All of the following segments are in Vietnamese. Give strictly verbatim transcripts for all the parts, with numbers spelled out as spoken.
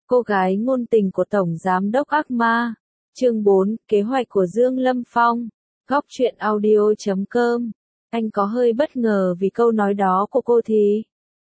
Cô gái ngôn tình của Tổng Giám đốc ác ma. Chương bốn, kế hoạch của Dương Lâm Phong. Góc truyện audio chấm com. Anh có hơi bất ngờ vì câu nói đó của cô thì.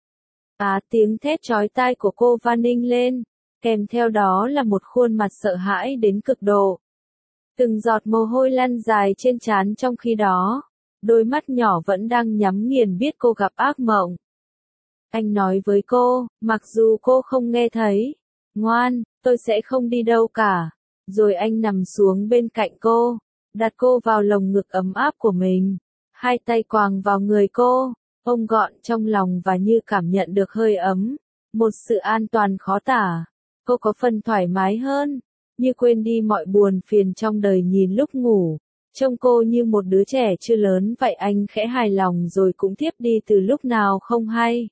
À, tiếng thét chói tai của cô vang ninh lên, kèm theo đó là một khuôn mặt sợ hãi đến cực độ. Từng giọt mồ hôi lăn dài trên trán trong khi đó, đôi mắt nhỏ vẫn đang nhắm nghiền biết cô gặp ác mộng. Anh nói với cô, mặc dù cô không nghe thấy, ngoan, tôi sẽ không đi đâu cả. Rồi anh nằm xuống bên cạnh cô, đặt cô vào lồng ngực ấm áp của mình, hai tay quàng vào người cô, ôm gọn trong lòng và như cảm nhận được hơi ấm, một sự an toàn khó tả. Cô có phần thoải mái hơn, như quên đi mọi buồn phiền trong đời. Nhìn lúc ngủ, trông cô như một đứa trẻ chưa lớn vậy. Anh khẽ hài lòng rồi cũng tiếp đi từ lúc nào không hay.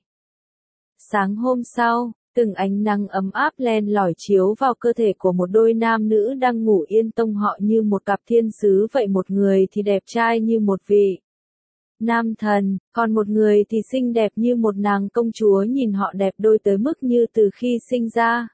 Sáng hôm sau, từng ánh nắng ấm áp len lỏi chiếu vào cơ thể của một đôi nam nữ đang ngủ yên, tông họ như một cặp thiên sứ vậy. Một người thì đẹp trai như một vị nam thần, còn một người thì xinh đẹp như một nàng công chúa. Nhìn họ đẹp đôi tới mức như từ khi sinh ra.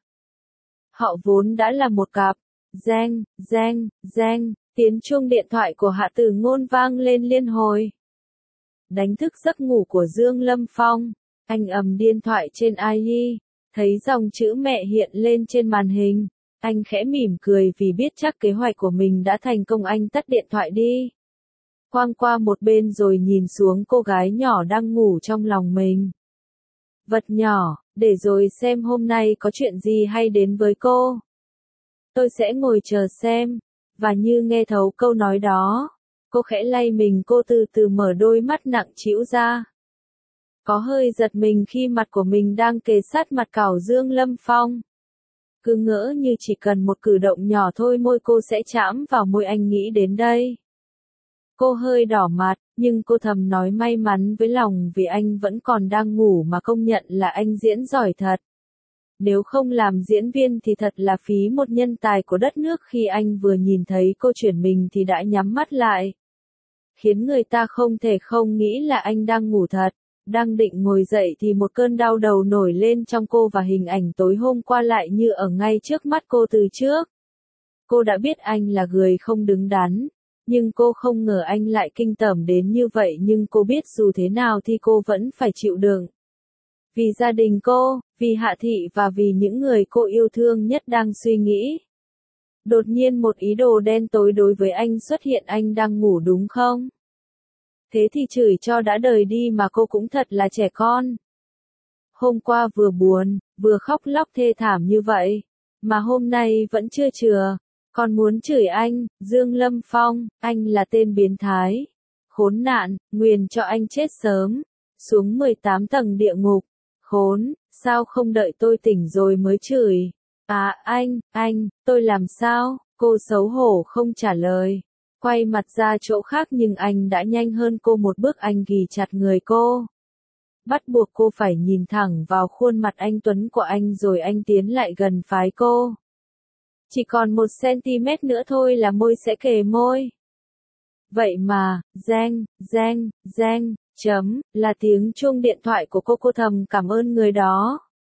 Họ vốn đã là một cặp. Reng, reng, reng, tiếng chuông điện thoại của Hạ Tử Ngôn vang lên liên hồi, đánh thức giấc ngủ của Dương Lâm Phong. Anh ầm điện thoại trên i e, thấy dòng chữ mẹ hiện lên trên màn hình. Anh khẽ mỉm cười vì biết chắc kế hoạch của mình đã thành công. Anh tắt điện thoại đi, quăng qua một bên rồi nhìn xuống cô gái nhỏ đang ngủ trong lòng mình. Vật nhỏ, để rồi xem hôm nay có chuyện gì hay đến với cô. Tôi sẽ ngồi chờ xem. Và như nghe thấu câu nói đó, cô khẽ lay mình. Cô từ từ mở đôi mắt nặng trĩu ra, có hơi giật mình khi mặt của mình đang kề sát mặt cảo Dương Lâm Phong. Cứ ngỡ như chỉ cần một cử động nhỏ thôi môi cô sẽ chạm vào môi anh. Nghĩ đến đây, cô hơi đỏ mặt, nhưng cô thầm nói may mắn với lòng vì anh vẫn còn đang ngủ. Mà công nhận là anh diễn giỏi thật. Nếu không làm diễn viên thì thật là phí một nhân tài của đất nước. Khi anh vừa nhìn thấy cô chuyển mình thì đã nhắm mắt lại, khiến người ta không thể không nghĩ là anh đang ngủ thật. Đang định ngồi dậy thì một cơn đau đầu nổi lên trong cô và hình ảnh tối hôm qua lại như ở ngay trước mắt cô từ trước. Cô đã biết anh là người không đứng đắn, nhưng cô không ngờ anh lại kinh tởm đến như vậy. Nhưng cô biết dù thế nào thì cô vẫn phải chịu đựng. Vì gia đình cô, vì Hạ Thị và vì những người cô yêu thương nhất đang suy nghĩ. Đột nhiên một ý đồ đen tối đối với anh xuất hiện. Anh đang ngủ đúng không? Thế thì chửi cho đã đời đi mà. Cô cũng thật là trẻ con. Hôm qua vừa buồn, vừa khóc lóc thê thảm như vậy, mà hôm nay vẫn chưa chừa, còn muốn chửi anh. Dương Lâm Phong, anh là tên biến thái, khốn nạn, nguyền cho anh chết sớm, xuống mười tám tầng địa ngục. Khốn, sao không đợi tôi tỉnh rồi mới chửi? À anh, anh, tôi làm sao? Cô xấu hổ không trả lời, quay mặt ra chỗ khác. Nhưng anh đã nhanh hơn cô một bước. Anh ghì chặt người cô, bắt buộc cô phải nhìn thẳng vào khuôn mặt anh tuấn của anh. Rồi anh tiến lại gần phái cô. Chỉ còn một centimet nữa thôi là môi sẽ kề môi. Vậy mà, reng, reng, reng, chấm, là tiếng chuông điện thoại của cô. Cô thầm cảm ơn người đó,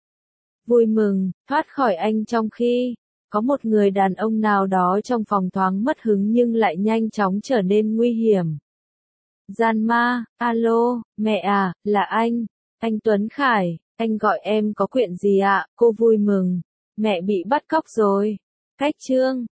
vui mừng, thoát khỏi anh. Trong khi, có một người đàn ông nào đó trong phòng thoáng mất hứng nhưng lại nhanh chóng trở nên nguy hiểm. Gian ma, alo, mẹ à, là anh, anh Tuấn Khải, anh gọi em có chuyện gì ạ? Cô vui mừng, mẹ bị bắt cóc rồi. Cách chương